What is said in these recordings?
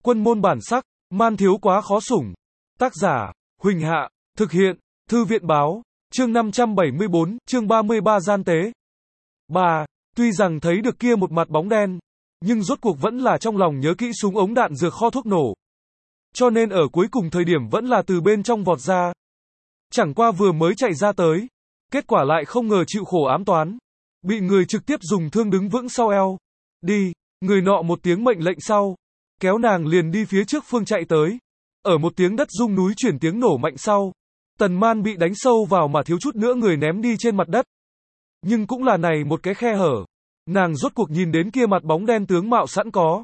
Quân môn bản sắc, man thiếu quá khó sủng. Tác giả, Huỳnh Hạ, thực hiện, Thư viện báo, chương 574, chương 33 gian tế. Bà, tuy rằng thấy được kia một mặt bóng đen, nhưng rốt cuộc vẫn là trong lòng nhớ kỹ súng ống đạn dược kho thuốc nổ. Cho nên ở cuối cùng thời điểm vẫn là từ bên trong vọt ra. Chẳng qua vừa mới chạy ra tới, kết quả lại không ngờ chịu khổ ám toán. Bị người trực tiếp dùng thương đứng vững sau eo. Đi, người nọ một tiếng mệnh lệnh sau. Kéo nàng liền đi phía trước phương chạy tới. Ở một tiếng đất rung núi chuyển tiếng nổ mạnh sau. Tần Man bị đánh sâu vào mà thiếu chút nữa người ném đi trên mặt đất. Nhưng cũng là này một cái khe hở. Nàng rốt cuộc nhìn đến kia mặt bóng đen tướng mạo sẵn có.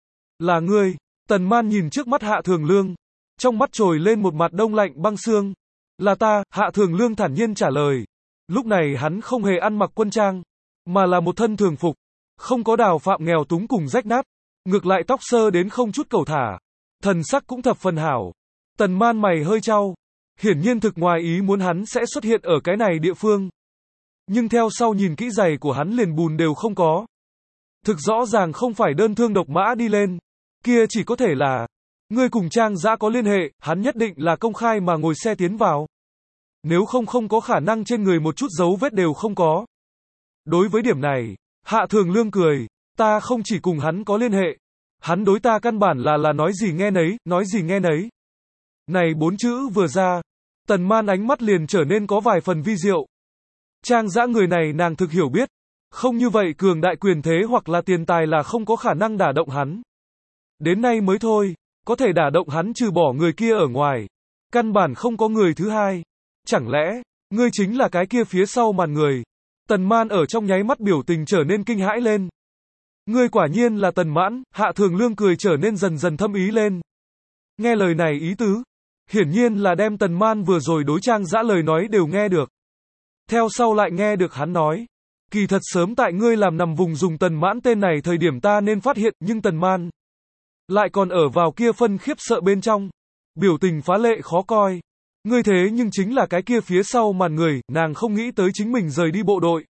Là ngươi. Tần Man nhìn trước mắt Hạ Thường Lương. Trong mắt trồi lên một mặt đông lạnh băng xương. Là ta, Hạ Thường Lương thản nhiên trả lời. Lúc này hắn không hề ăn mặc quân trang, mà là một thân thường phục. Không có đào phạm nghèo túng cùng rách nát. Ngược lại tóc sơ đến không chút cầu thả. Thần sắc cũng thập phần hảo. Tần Man mày hơi chau. Hiển nhiên thực ngoài ý muốn hắn sẽ xuất hiện ở cái này địa phương. Nhưng theo sau nhìn kỹ giày của hắn liền bùn đều không có. Thực rõ ràng không phải đơn thương độc mã đi lên. Kia chỉ có thể là ngươi cùng Trang Dã có liên hệ, hắn nhất định là công khai mà ngồi xe tiến vào. Nếu không có khả năng trên người một chút dấu vết đều không có. Đối với điểm này, Hạ Thường Lương cười, ta không chỉ cùng hắn có liên hệ. Hắn đối ta căn bản là nói gì nghe nấy, nói gì nghe nấy. Này 4 chữ vừa ra, Tần Man ánh mắt liền trở nên có vài phần vi diệu. Trang Dã người này nàng thực hiểu biết. Không như vậy cường đại quyền thế hoặc là tiền tài là không có khả năng đả động hắn. Đến nay mới thôi, có thể đả động hắn trừ bỏ người kia ở ngoài. Căn bản không có người thứ hai. Chẳng lẽ, ngươi chính là cái kia phía sau màn người? Tần Man ở trong nháy mắt biểu tình trở nên kinh hãi lên. Ngươi quả nhiên là Tần Mãn, Hạ Thường Lương cười trở nên dần dần thâm ý lên. Nghe lời này ý tứ, hiển nhiên là đem Tần Man vừa rồi đối Trang Dã lời nói đều nghe được. Theo sau lại nghe được hắn nói, kỳ thật sớm tại ngươi làm nằm vùng dùng Tần Mãn tên này thời điểm ta nên phát hiện, nhưng Tần Man lại còn ở vào kia phân khiếp sợ bên trong, biểu tình phá lệ khó coi. Ngươi thế nhưng chính là cái kia phía sau màn người, nàng không nghĩ tới chính mình rời đi bộ đội.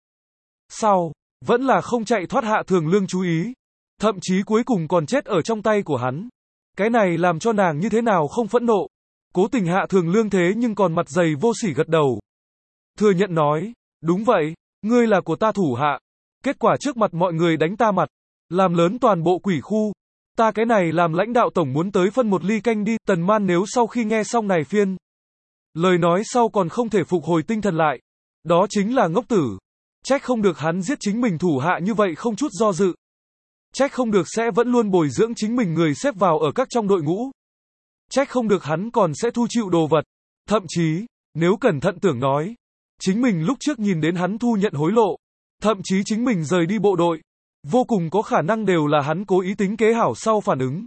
Sau, vẫn là không chạy thoát Hạ Thường Lương chú ý, thậm chí cuối cùng còn chết ở trong tay của hắn. Cái này làm cho nàng như thế nào không phẫn nộ. Cố tình Hạ Thường Lương thế nhưng còn mặt dày vô sỉ gật đầu. Thừa nhận nói, đúng vậy, ngươi là của ta thủ hạ. Kết quả trước mặt mọi người đánh ta mặt, làm lớn toàn bộ quỷ khu. Ta cái này làm lãnh đạo tổng muốn tới phân một ly canh đi. Tần Man nếu sau khi nghe xong này phiên lời nói sau còn không thể phục hồi tinh thần lại. Đó chính là ngốc tử. Trách không được hắn giết chính mình thủ hạ như vậy không chút do dự. Trách không được sẽ vẫn luôn bồi dưỡng chính mình người xếp vào ở các trong đội ngũ. Trách không được hắn còn sẽ thu chịu đồ vật. Thậm chí, nếu cẩn thận tưởng nói, chính mình lúc trước nhìn đến hắn thu nhận hối lộ, thậm chí chính mình rời đi bộ đội, vô cùng có khả năng đều là hắn cố ý tính kế hảo sau phản ứng.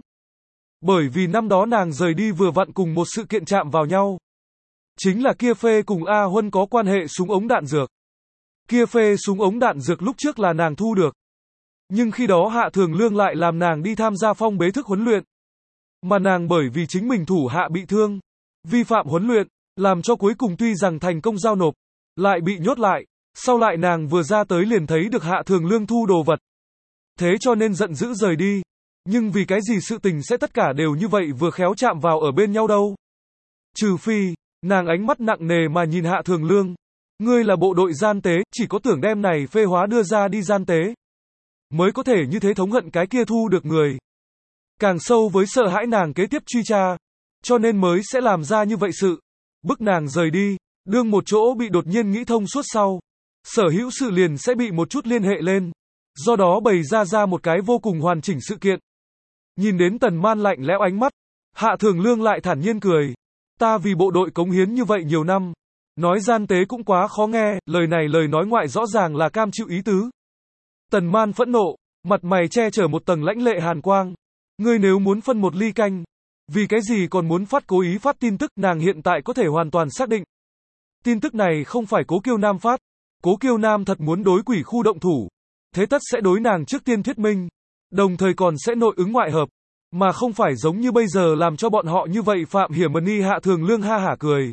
Bởi vì năm đó nàng rời đi vừa vặn cùng một sự kiện chạm vào nhau. Chính là kia phê cùng A Huân có quan hệ súng ống đạn dược. Kia phê súng ống đạn dược lúc trước là nàng thu được. Nhưng khi đó Hạ Thường Lương lại làm nàng đi tham gia phong bế thức huấn luyện. Mà nàng bởi vì chính mình thủ hạ bị thương, vi phạm huấn luyện, làm cho cuối cùng tuy rằng thành công giao nộp, lại bị nhốt lại. Sau lại nàng vừa ra tới liền thấy được Hạ Thường Lương thu đồ vật. Thế cho nên giận dữ rời đi. Nhưng vì cái gì sự tình sẽ tất cả đều như vậy vừa khéo chạm vào ở bên nhau đâu? Trừ phi, nàng ánh mắt nặng nề mà nhìn Hạ Thường Lương. Ngươi là bộ đội gian tế, chỉ có tưởng đem này phê hóa đưa ra đi gian tế. Mới có thể như thế thống hận cái kia thu được người. Càng sâu với sợ hãi nàng kế tiếp truy tra. Cho nên mới sẽ làm ra như vậy sự. Bức nàng rời đi, đương một chỗ bị đột nhiên nghĩ thông suốt sau. Sở hữu sự liền sẽ bị một chút liên hệ lên. Do đó bày ra một cái vô cùng hoàn chỉnh sự kiện. Nhìn đến Tần Man lạnh lẽo ánh mắt, Hạ Thường Lương lại thản nhiên cười. Ta vì bộ đội cống hiến như vậy nhiều năm. Nói gian tế cũng quá khó nghe, lời này lời nói ngoại rõ ràng là cam chịu ý tứ. Tần Man phẫn nộ, mặt mày che chở một tầng lãnh lệ hàn quang. Ngươi nếu muốn phân một ly canh, vì cái gì còn muốn cố ý phát tin tức, nàng hiện tại có thể hoàn toàn xác định. Tin tức này không phải Cố Kiêu Nam phát. Cố Kiêu Nam thật muốn đối quỷ khu động thủ. Thế tất sẽ đối nàng trước tiên thuyết minh. Đồng thời còn sẽ nội ứng ngoại hợp. Mà không phải giống như bây giờ làm cho bọn họ như vậy phạm hiểm mần y. Hạ Thường Lương ha hả cười.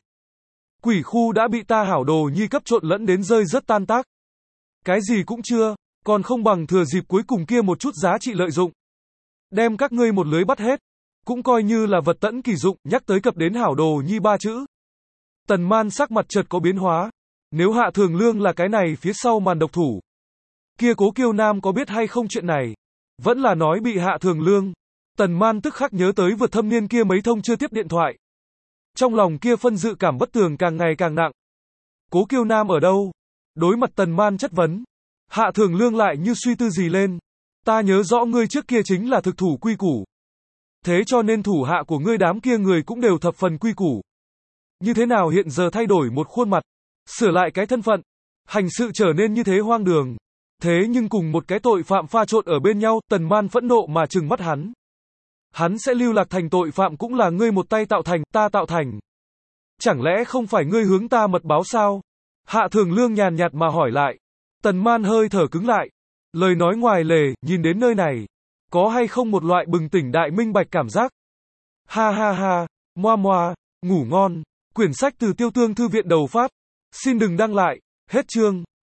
Quỷ khu đã bị ta hảo đồ nhi cấp trộn lẫn đến rơi rất tan tác. Cái gì cũng chưa, còn không bằng thừa dịp cuối cùng kia một chút giá trị lợi dụng. Đem các ngươi một lưới bắt hết. cũng coi như là vật tẫn kỳ dụng, nhắc tới cập đến hảo đồ nhi ba chữ. Tần Man sắc mặt chợt có biến hóa. Nếu Hạ Thường Lương là cái này phía sau màn độc thủ, kia Cố Kiêu Nam có biết hay không chuyện này? Vẫn là nói bị Hạ Thường Lương. Tần Man tức khắc nhớ tới vượt thâm niên kia mấy thông chưa tiếp điện thoại. Trong lòng kia phân dự cảm bất tường càng ngày càng nặng. Cố Kiêu Nam ở đâu? Đối mặt Tần Man chất vấn, Hạ Thường Lương lại như suy tư gì lên. Ta nhớ rõ ngươi trước kia chính là thực thủ quy củ. Thế cho nên thủ hạ của ngươi đám kia người cũng đều thập phần quy củ. Như thế nào hiện giờ thay đổi một khuôn mặt, sửa lại cái thân phận, hành sự trở nên như thế hoang đường. Thế nhưng cùng một cái tội phạm pha trộn ở bên nhau, Tần Man phẫn nộ mà trừng mắt hắn. Hắn sẽ lưu lạc thành tội phạm cũng là ngươi một tay tạo thành, ta tạo thành. Chẳng lẽ không phải ngươi hướng ta mật báo sao? Hạ Thường Lương nhàn nhạt mà hỏi lại. Tần Man hơi thở cứng lại. Lời nói ngoài lề, nhìn đến nơi này, có hay không một loại bừng tỉnh đại minh bạch cảm giác? Ha ha ha, moa moa, ngủ ngon. Quyển sách từ Tiêu Tương Thư viện đầu phát. Xin đừng đăng lại, hết chương.